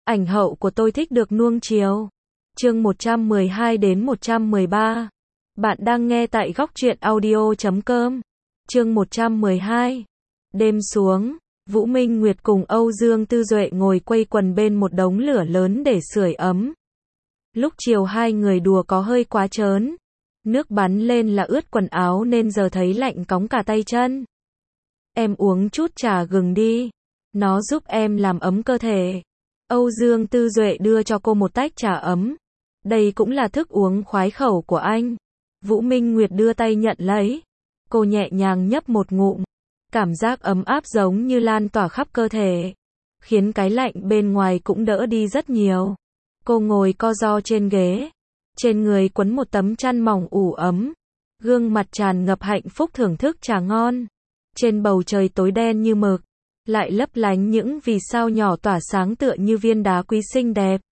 Ảnh hậu của tôi thích được nuông chiều. Chương 112 đến 113. Bạn đang nghe tại góc truyện audio.com. Chương 112. Đêm xuống, Vũ Minh Nguyệt cùng Âu Dương Tư Duệ ngồi quây quần bên một đống lửa lớn để sưởi ấm. Lúc chiều hai người đùa có hơi quá trớn. Nước bắn lên là ướt quần áo nên giờ thấy lạnh cóng cả tay chân. Em uống chút trà gừng đi. Nó giúp em làm ấm cơ thể. Âu Dương Tư Duệ đưa cho cô một tách trà ấm. Đây cũng là thức uống khoái khẩu của anh. Vũ Minh Nguyệt đưa tay nhận lấy. Cô nhẹ nhàng nhấp một ngụm. Cảm giác ấm áp giống như lan tỏa khắp cơ thể. Khiến cái lạnh bên ngoài cũng đỡ đi rất nhiều. Cô ngồi co ro trên ghế. Trên người quấn một tấm chăn mỏng ủ ấm. Gương mặt tràn ngập hạnh phúc thưởng thức trà ngon. Trên bầu trời tối đen như mực. Lại lấp lánh những vì sao nhỏ tỏa sáng tựa như viên đá quý xinh đẹp.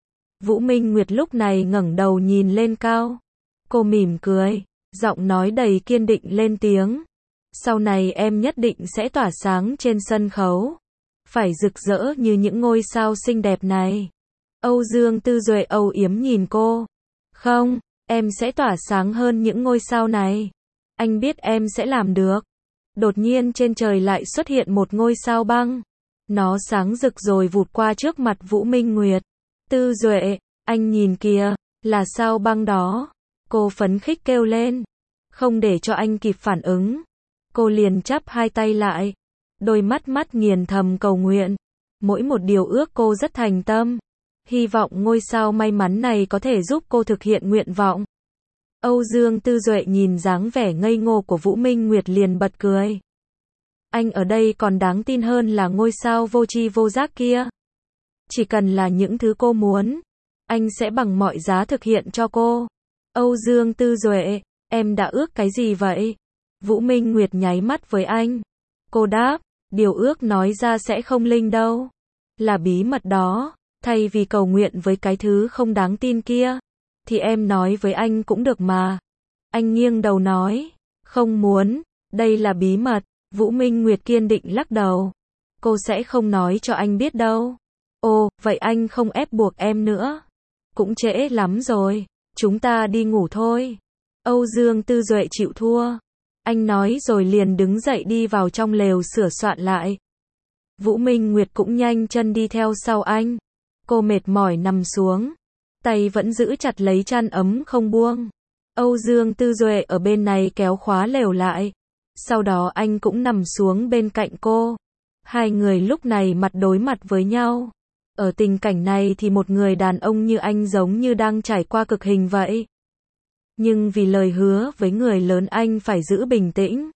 Vũ Minh Nguyệt lúc này ngẩng đầu nhìn lên cao. Cô mỉm cười, giọng nói đầy kiên định lên tiếng. Sau này em nhất định sẽ tỏa sáng trên sân khấu. Phải rực rỡ như những ngôi sao xinh đẹp này. Âu Dương Tư Duệ âu yếm nhìn cô. Không, em sẽ tỏa sáng hơn những ngôi sao này. Anh biết em sẽ làm được. Đột nhiên trên trời lại xuất hiện một ngôi sao băng. Nó sáng rực rồi vụt qua trước mặt Vũ Minh Nguyệt. Tư Duệ, anh nhìn kìa, là sao băng đó. Cô phấn khích kêu lên. Không để cho anh kịp phản ứng. Cô liền chắp hai tay lại. Đôi mắt nghiền thầm cầu nguyện. Mỗi một điều ước cô rất thành tâm. Hy vọng ngôi sao may mắn này có thể giúp cô thực hiện nguyện vọng. Âu Dương Tư Duệ nhìn dáng vẻ ngây ngô của Vũ Minh Nguyệt liền bật cười. Anh ở đây còn đáng tin hơn là ngôi sao vô tri vô giác kia. Chỉ cần là những thứ cô muốn, anh sẽ bằng mọi giá thực hiện cho cô. Âu Dương Tư Duệ, em đã ước cái gì vậy? Vũ Minh Nguyệt nháy mắt với anh. Cô đáp, điều ước nói ra sẽ không linh đâu. Là bí mật đó, thay vì cầu nguyện với cái thứ không đáng tin kia. Thì em nói với anh cũng được mà. Anh nghiêng đầu nói. Không muốn, đây là bí mật. Vũ Minh Nguyệt kiên định lắc đầu. Cô sẽ không nói cho anh biết đâu. Ồ, vậy anh không ép buộc em nữa. Cũng trễ lắm rồi. Chúng ta đi ngủ thôi. Âu Dương Tư Duệ chịu thua. Anh nói rồi liền đứng dậy đi vào trong lều sửa soạn lại. Vũ Minh Nguyệt cũng nhanh chân đi theo sau anh. Cô mệt mỏi nằm xuống. Tay vẫn giữ chặt lấy chăn ấm không buông. Âu Dương Tư Duệ ở bên này kéo khóa lều lại. Sau đó anh cũng nằm xuống bên cạnh cô. Hai người lúc này mặt đối mặt với nhau. Ở tình cảnh này thì một người đàn ông như anh giống như đang trải qua cực hình vậy. Nhưng vì lời hứa với người lớn anh phải giữ bình tĩnh.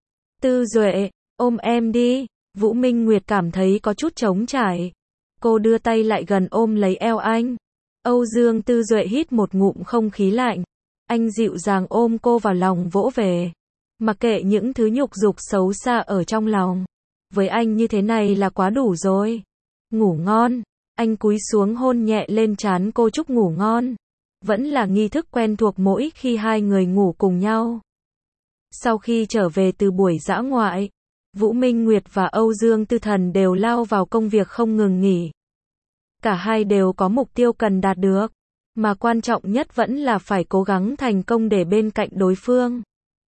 Tư Duệ, ôm em đi. Vũ Minh Nguyệt cảm thấy có chút trống trải. Cô đưa tay lại gần ôm lấy eo anh. Âu Dương Tư Duệ hít một ngụm không khí lạnh. Anh dịu dàng ôm cô vào lòng vỗ về. Mặc kệ những thứ nhục dục xấu xa ở trong lòng. Với anh như thế này là quá đủ rồi. Ngủ ngon. Anh cúi xuống hôn nhẹ lên trán cô chúc ngủ ngon. Vẫn là nghi thức quen thuộc mỗi khi hai người ngủ cùng nhau. Sau khi trở về từ buổi dã ngoại, Vũ Minh Nguyệt và Âu Dương Tư Thần đều lao vào công việc không ngừng nghỉ. Cả hai đều có mục tiêu cần đạt được, mà quan trọng nhất vẫn là phải cố gắng thành công để bên cạnh đối phương.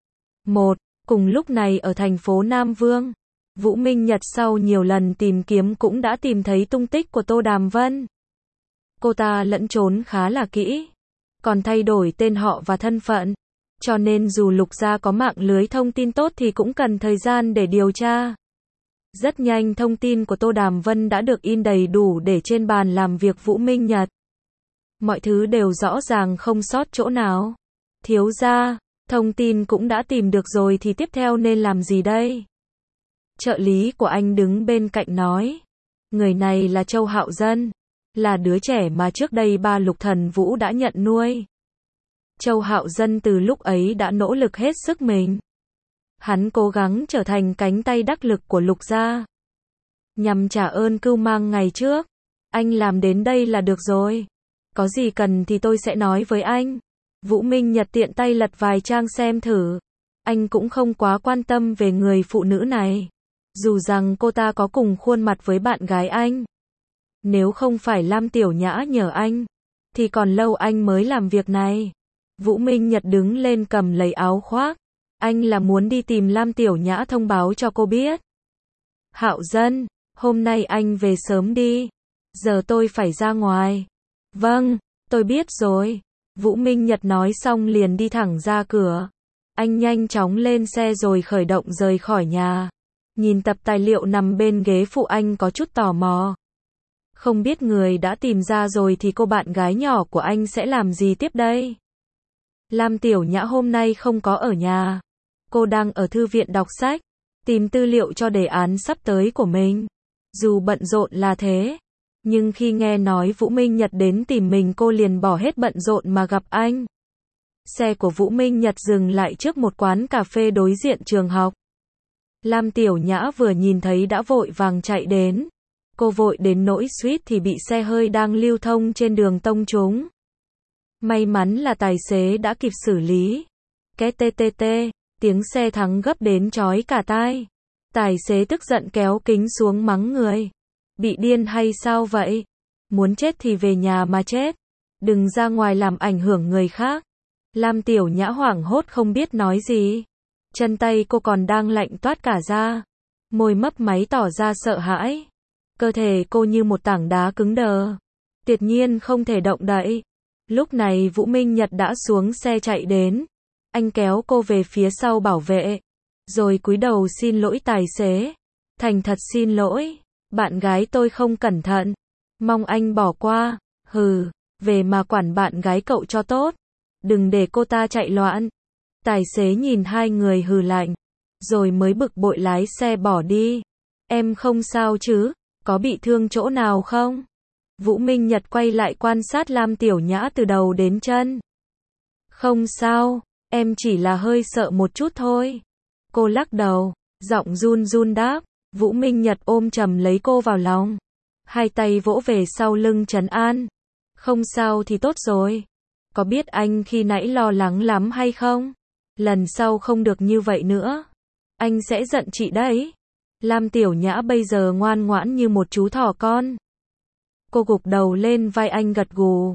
Cùng lúc này ở thành phố Nam Vương, Vũ Minh Nhật sau nhiều lần tìm kiếm cũng đã tìm thấy tung tích của Tô Đàm Vân. Cô ta lẫn trốn khá là kỹ, còn thay đổi tên họ và thân phận, cho nên dù Lục gia có mạng lưới thông tin tốt thì cũng cần thời gian để điều tra. Rất nhanh thông tin của Tô Đàm Vân đã được in đầy đủ để trên bàn làm việc Vũ Minh Nhật. Mọi thứ đều rõ ràng không sót chỗ nào. Thiếu gia, thông tin cũng đã tìm được rồi thì tiếp theo nên làm gì đây? Trợ lý của anh đứng bên cạnh nói. Người này là Châu Hạo Dân. Là đứa trẻ mà trước đây ba Lục Thần Vũ đã nhận nuôi. Châu Hạo Dân từ lúc ấy đã nỗ lực hết sức mình. Hắn cố gắng trở thành cánh tay đắc lực của Lục gia. Nhằm trả ơn cưu mang ngày trước. Anh làm đến đây là được rồi. Có gì cần thì tôi sẽ nói với anh. Vũ Minh Nhật tiện tay lật vài trang xem thử. Anh cũng không quá quan tâm về người phụ nữ này. Dù rằng cô ta có cùng khuôn mặt với bạn gái anh. Nếu không phải Lam Tiểu Nhã nhờ anh, thì còn lâu anh mới làm việc này. Vũ Minh Nhật đứng lên cầm lấy áo khoác. Anh là muốn đi tìm Lam Tiểu Nhã thông báo cho cô biết. Hạo Dân, hôm nay anh về sớm đi. Giờ tôi phải ra ngoài. Vâng, tôi biết rồi. Vũ Minh Nhật nói xong liền đi thẳng ra cửa. Anh nhanh chóng lên xe rồi khởi động rời khỏi nhà. Nhìn tập tài liệu nằm bên ghế phụ anh có chút tò mò. Không biết người đã tìm ra rồi thì cô bạn gái nhỏ của anh sẽ làm gì tiếp đây? Lam Tiểu Nhã hôm nay không có ở nhà. Cô đang ở thư viện đọc sách, tìm tư liệu cho đề án sắp tới của mình. Dù bận rộn là thế, nhưng khi nghe nói Vũ Minh Nhật đến tìm mình cô liền bỏ hết bận rộn mà gặp anh. Xe của Vũ Minh Nhật dừng lại trước một quán cà phê đối diện trường học. Lam Tiểu Nhã vừa nhìn thấy đã vội vàng chạy đến. Cô vội đến nỗi suýt thì bị xe hơi đang lưu thông trên đường tông trúng. May mắn là tài xế đã kịp xử lý. Cái TTT, tiếng xe thắng gấp đến chói cả tai. Tài xế tức giận kéo kính xuống mắng người. Bị điên hay sao vậy? Muốn chết thì về nhà mà chết. Đừng ra ngoài làm ảnh hưởng người khác. Lam Tiểu Nhã hoảng hốt không biết nói gì. Chân tay cô còn đang lạnh toát cả ra. Môi mấp máy tỏ ra sợ hãi. Cơ thể cô như một tảng đá cứng đờ. Tuyệt nhiên không thể động đậy. Lúc này Vũ Minh Nhật đã xuống xe chạy đến. Anh kéo cô về phía sau bảo vệ. Rồi cúi đầu xin lỗi tài xế. Thành thật xin lỗi. Bạn gái tôi không cẩn thận. Mong anh bỏ qua. Hừ, về mà quản bạn gái cậu cho tốt. Đừng để cô ta chạy loạn. Tài xế nhìn hai người hừ lạnh. Rồi mới bực bội lái xe bỏ đi. Em không sao chứ? Có bị thương chỗ nào không? Vũ Minh Nhật quay lại quan sát Lam Tiểu Nhã từ đầu đến chân. Không sao, em chỉ là hơi sợ một chút thôi. Cô lắc đầu, giọng run run đáp. Vũ Minh Nhật ôm chầm lấy cô vào lòng. Hai tay vỗ về sau lưng trấn an. Không sao thì tốt rồi. Có biết anh khi nãy lo lắng lắm hay không? Lần sau không được như vậy nữa. Anh sẽ giận chị đấy. Lam Tiểu Nhã bây giờ ngoan ngoãn như một chú thỏ con. Cô gục đầu lên vai anh gật gù.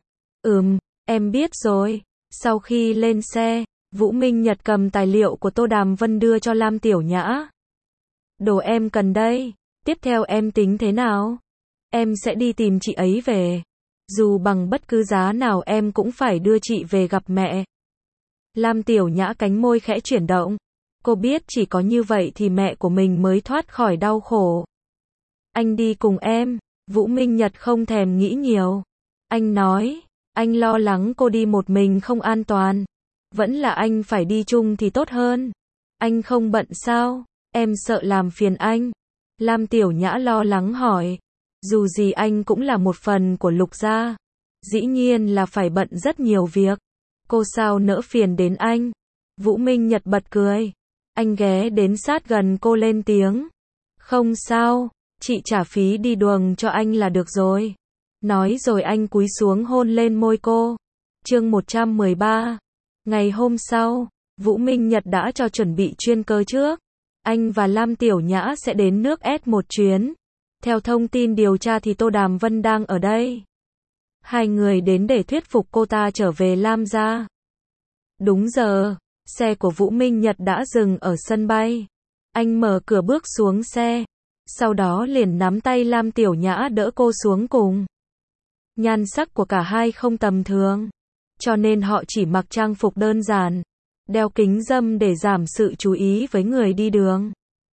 Em biết rồi. Sau khi lên xe, Vũ Minh Nhật cầm tài liệu của Tô Đàm Vân đưa cho Lam Tiểu Nhã. Đồ em cần đây. Tiếp theo em tính thế nào? Em sẽ đi tìm chị ấy về. Dù bằng bất cứ giá nào em cũng phải đưa chị về gặp mẹ. Lam Tiểu Nhã cánh môi khẽ chuyển động. Cô biết chỉ có như vậy thì mẹ của mình mới thoát khỏi đau khổ. Anh đi cùng em. Vũ Minh Nhật không thèm nghĩ nhiều. Anh nói, anh lo lắng cô đi một mình không an toàn. Vẫn là anh phải đi chung thì tốt hơn. Anh không bận sao? Em sợ làm phiền anh. Lam Tiểu Nhã lo lắng hỏi. Dù gì anh cũng là một phần của Lục gia. Dĩ nhiên là phải bận rất nhiều việc. Cô sao nỡ phiền đến anh? Vũ Minh Nhật bật cười. Anh ghé đến sát gần cô lên tiếng. Không sao, chị trả phí đi đường cho anh là được rồi. Nói rồi anh cúi xuống hôn lên môi cô. Chương 113. Ngày hôm sau, Vũ Minh Nhật đã cho chuẩn bị chuyên cơ trước. Anh và Lam Tiểu Nhã sẽ đến nước S một chuyến. Theo thông tin điều tra thì Tô Đàm Vân đang ở đây. Hai người đến để thuyết phục cô ta trở về Lam gia. Đúng giờ, xe của Vũ Minh Nhật đã dừng ở sân bay. Anh mở cửa bước xuống xe. Sau đó liền nắm tay Lam Tiểu Nhã đỡ cô xuống cùng. Nhan sắc của cả hai không tầm thường. Cho nên họ chỉ mặc trang phục đơn giản. Đeo kính râm để giảm sự chú ý với người đi đường.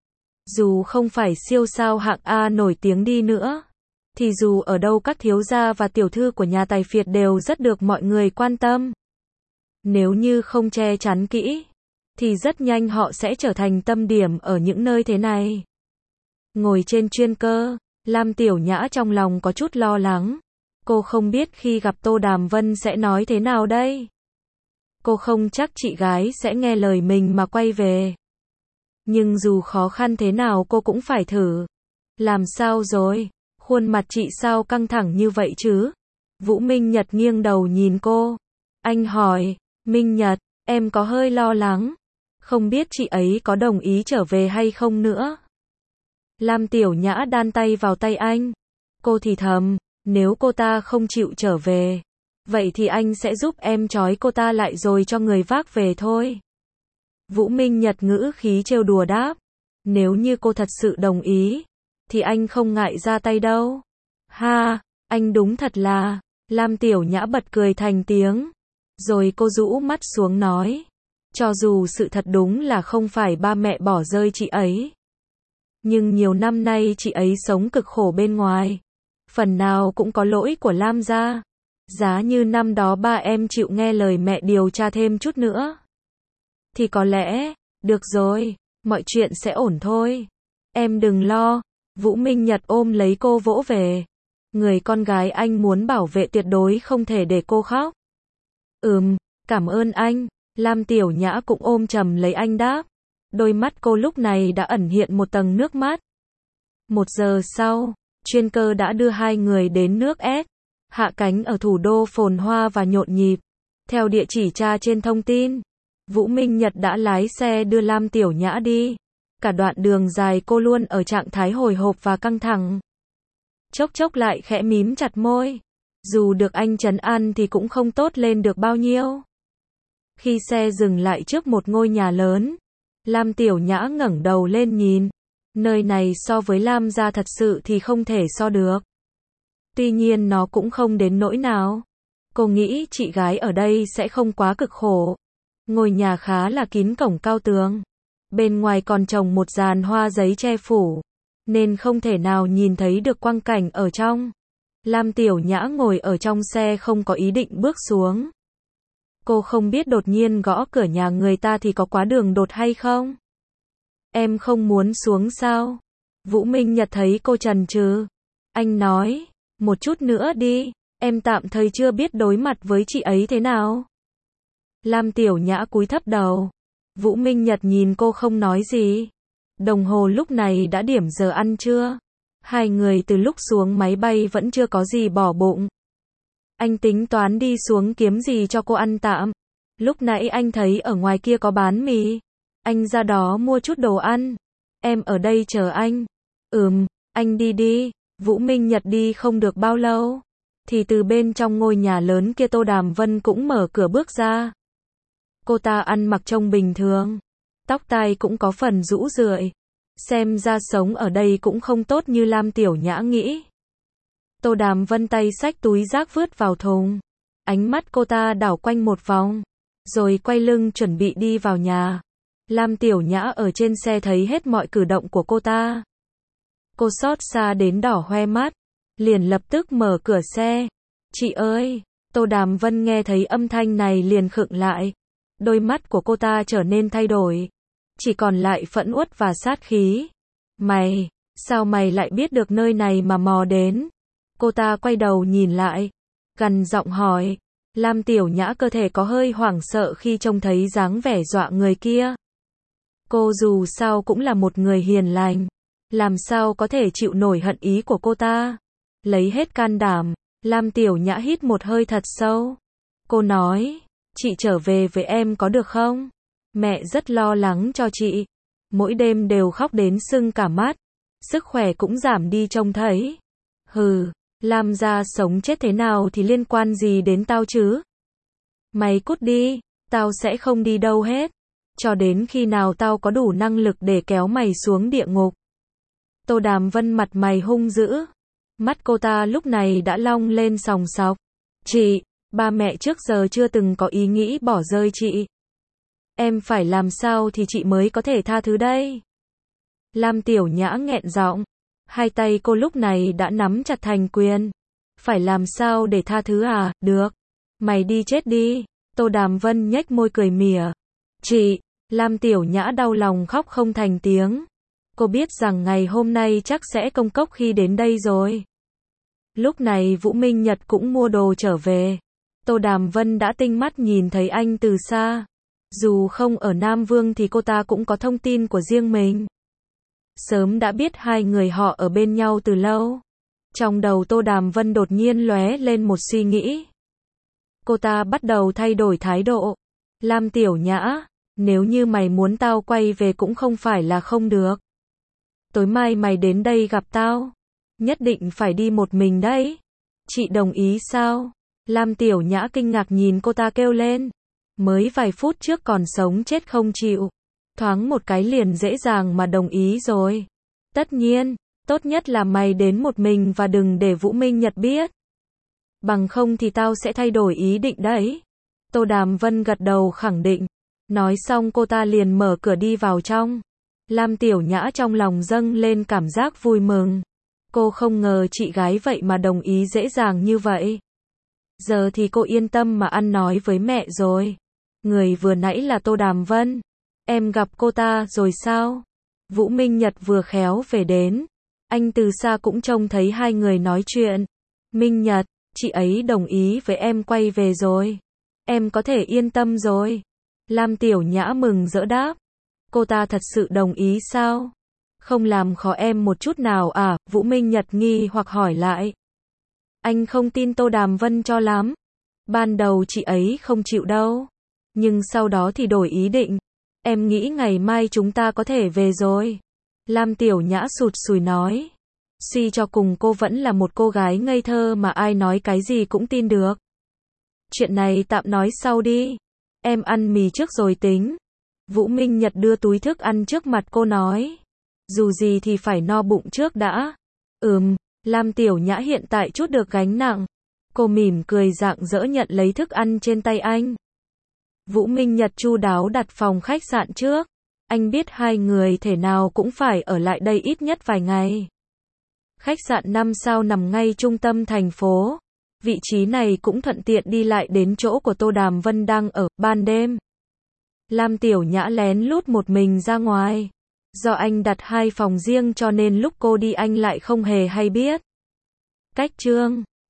Dù không phải siêu sao hạng A nổi tiếng đi nữa. Thì dù ở đâu các thiếu gia và tiểu thư của nhà tài phiệt đều rất được mọi người quan tâm. Nếu như không che chắn kỹ, thì rất nhanh họ sẽ trở thành tâm điểm ở những nơi thế này. Ngồi trên chuyên cơ, Lam Tiểu Nhã trong lòng có chút lo lắng. Cô không biết khi gặp Tô Đàm Vân sẽ nói thế nào đây. Cô không chắc chị gái sẽ nghe lời mình mà quay về. Nhưng dù khó khăn thế nào cô cũng phải thử. Làm sao rồi? Khuôn mặt chị sao căng thẳng như vậy chứ? Vũ Minh Nhật nghiêng đầu nhìn cô. Anh hỏi, Minh Nhật, em có hơi lo lắng. Không biết chị ấy có đồng ý trở về hay không nữa. Lam Tiểu Nhã đan tay vào tay anh. Cô thì thầm, nếu cô ta không chịu trở về, vậy thì anh sẽ giúp em trói cô ta lại rồi cho người vác về thôi. Vũ Minh Nhật ngữ khí trêu đùa đáp, nếu như cô thật sự đồng ý, thì anh không ngại ra tay đâu. Ha, anh đúng thật là, Lam Tiểu Nhã bật cười thành tiếng. Rồi cô rũ mắt xuống nói, cho dù sự thật đúng là không phải ba mẹ bỏ rơi chị ấy, nhưng nhiều năm nay chị ấy sống cực khổ bên ngoài, phần nào cũng có lỗi của Lam gia. Giá như năm đó ba em chịu nghe lời mẹ điều tra thêm chút nữa, thì có lẽ, được rồi, mọi chuyện sẽ ổn thôi. Em đừng lo. Vũ Minh Nhật ôm lấy cô vỗ về. Người con gái anh muốn bảo vệ tuyệt đối không thể để cô khóc. Cảm ơn anh. Lam Tiểu Nhã cũng ôm chầm lấy anh đáp. Đôi mắt cô lúc này đã ẩn hiện một tầng nước mắt. 1 giờ sau, chuyên cơ đã đưa hai người đến nước S, hạ cánh ở thủ đô phồn hoa và nhộn nhịp. Theo địa chỉ tra trên thông tin, Vũ Minh Nhật đã lái xe đưa Lam Tiểu Nhã đi. Cả đoạn đường dài cô luôn ở trạng thái hồi hộp và căng thẳng. Chốc chốc lại khẽ mím chặt môi. Dù được anh trấn an thì cũng không tốt lên được bao nhiêu. Khi xe dừng lại trước một ngôi nhà lớn, Lam Tiểu Nhã ngẩng đầu lên nhìn. Nơi này so với Lam gia thật sự thì không thể so được. Tuy nhiên nó cũng không đến nỗi nào. Cô nghĩ chị gái ở đây sẽ không quá cực khổ. Ngôi nhà khá là kín cổng cao tường. Bên ngoài còn trồng một dàn hoa giấy che phủ, nên không thể nào nhìn thấy được quang cảnh ở trong. Lam Tiểu Nhã ngồi ở trong xe không có ý định bước xuống. Cô không biết đột nhiên gõ cửa nhà người ta thì có quá đường đột hay không. Em không muốn xuống sao? Vũ Minh Nhật thấy cô chần chừ. Anh nói, một chút nữa đi, em tạm thời chưa biết đối mặt với chị ấy thế nào. Lam Tiểu Nhã cúi thấp đầu. Vũ Minh Nhật nhìn cô không nói gì. Đồng hồ lúc này đã điểm giờ ăn trưa. Hai người từ lúc xuống máy bay vẫn chưa có gì bỏ bụng. Anh tính toán đi xuống kiếm gì cho cô ăn tạm. Lúc nãy anh thấy ở ngoài kia có bán mì. Anh ra đó mua chút đồ ăn. Em ở đây chờ anh. Anh đi đi. Vũ Minh Nhật đi không được bao lâu, thì từ bên trong ngôi nhà lớn kia Tô Đàm Vân cũng mở cửa bước ra. Cô ta ăn mặc trông bình thường, tóc tai cũng có phần rũ rượi. Xem ra sống ở đây cũng không tốt như Lam Tiểu Nhã nghĩ. Tô Đàm Vân tay xách túi rác vứt vào thùng. Ánh mắt cô ta đảo quanh một vòng, rồi quay lưng chuẩn bị đi vào nhà. Lam Tiểu Nhã ở trên xe thấy hết mọi cử động của cô ta. Cô xót xa đến đỏ hoe mắt, liền lập tức mở cửa xe. Chị ơi! Tô Đàm Vân nghe thấy âm thanh này liền khựng lại. Đôi mắt của cô ta trở nên thay đổi, chỉ còn lại phẫn uất và sát khí. Mày, sao mày lại biết được nơi này mà mò đến? Cô ta quay đầu nhìn lại, gằn giọng hỏi. Lam Tiểu Nhã cơ thể có hơi hoảng sợ khi trông thấy dáng vẻ dọa người kia. Cô dù sao cũng là một người hiền lành, làm sao có thể chịu nổi hận ý của cô ta. Lấy hết can đảm, Lam Tiểu Nhã hít một hơi thật sâu. Cô nói, chị trở về với em có được không? Mẹ rất lo lắng cho chị. Mỗi đêm đều khóc đến sưng cả mắt. Sức khỏe cũng giảm đi trông thấy. Hừ, Lam gia sống chết thế nào thì liên quan gì đến tao chứ? Mày cút đi, tao sẽ không đi đâu hết. Cho đến khi nào tao có đủ năng lực để kéo mày xuống địa ngục. Tô Đàm Vân mặt mày hung dữ. Mắt cô ta lúc này đã long lên sòng sọc. Chị, ba mẹ trước giờ chưa từng có ý nghĩ bỏ rơi chị. Em phải làm sao thì chị mới có thể tha thứ đây? Lam Tiểu Nhã nghẹn giọng. Hai tay cô lúc này đã nắm chặt thành quyền. Phải làm sao để tha thứ à? Được. Mày đi chết đi. Tô Đàm Vân nhếch môi cười mỉa. Chị, Lam Tiểu Nhã đau lòng khóc không thành tiếng. Cô biết rằng ngày hôm nay chắc sẽ công cốc khi đến đây rồi. Lúc này Vũ Minh Nhật cũng mua đồ trở về. Tô Đàm Vân đã tinh mắt nhìn thấy anh từ xa. Dù không ở Nam Vương thì cô ta cũng có thông tin của riêng mình. Sớm đã biết hai người họ ở bên nhau từ lâu. Trong đầu Tô Đàm Vân đột nhiên lóe lên một suy nghĩ. Cô ta bắt đầu thay đổi thái độ. Lam Tiểu Nhã, nếu như mày muốn tao quay về cũng không phải là không được. Tối mai mày đến đây gặp tao. Nhất định phải đi một mình đấy. Chị đồng ý sao? Lam Tiểu Nhã kinh ngạc nhìn cô ta kêu lên. Mới vài phút trước còn sống chết không chịu. Thoáng một cái liền dễ dàng mà đồng ý rồi. Tất nhiên, tốt nhất là mày đến một mình và đừng để Vũ Minh Nhật biết. Bằng không thì tao sẽ thay đổi ý định đấy. Tô Đàm Vân gật đầu khẳng định. Nói xong cô ta liền mở cửa đi vào trong. Lam Tiểu Nhã trong lòng dâng lên cảm giác vui mừng. Cô không ngờ chị gái vậy mà đồng ý dễ dàng như vậy. Giờ thì cô yên tâm mà ăn nói với mẹ rồi. Người vừa nãy là Tô Đàm Vân. Em gặp cô ta rồi sao? Vũ Minh Nhật vừa khéo về đến. Anh từ xa cũng trông thấy hai người nói chuyện. Minh Nhật, chị ấy đồng ý với em quay về rồi. Em có thể yên tâm rồi. Lam Tiểu Nhã mừng rỡ đáp. Cô ta thật sự đồng ý sao? Không làm khó em một chút nào à? Vũ Minh Nhật nghi hoặc hỏi lại. Anh không tin Tô Đàm Vân cho lắm. Ban đầu chị ấy không chịu đâu. Nhưng sau đó thì đổi ý định. Em nghĩ ngày mai chúng ta có thể về rồi. Lam Tiểu Nhã sụt sùi nói. Suy cho cùng cô vẫn là một cô gái ngây thơ mà ai nói cái gì cũng tin được. Chuyện này tạm nói sau đi. Em ăn mì trước rồi tính. Vũ Minh Nhật đưa túi thức ăn trước mặt cô nói. Dù gì thì phải no bụng trước đã. Lam Tiểu Nhã hiện tại chút được gánh nặng. Cô mỉm cười rạng rỡ nhận lấy thức ăn trên tay anh. Vũ Minh Nhật chu đáo đặt phòng khách sạn trước. Anh biết hai người thể nào cũng phải ở lại đây ít nhất vài ngày. Khách sạn 5 sao nằm ngay trung tâm thành phố. Vị trí này cũng thuận tiện đi lại đến chỗ của Tô Đàm Vân đang ở. Ban đêm, Lam Tiểu Nhã lén lút một mình ra ngoài. Do anh đặt 2 phòng riêng cho nên lúc cô đi anh lại không hề hay biết. Cách chương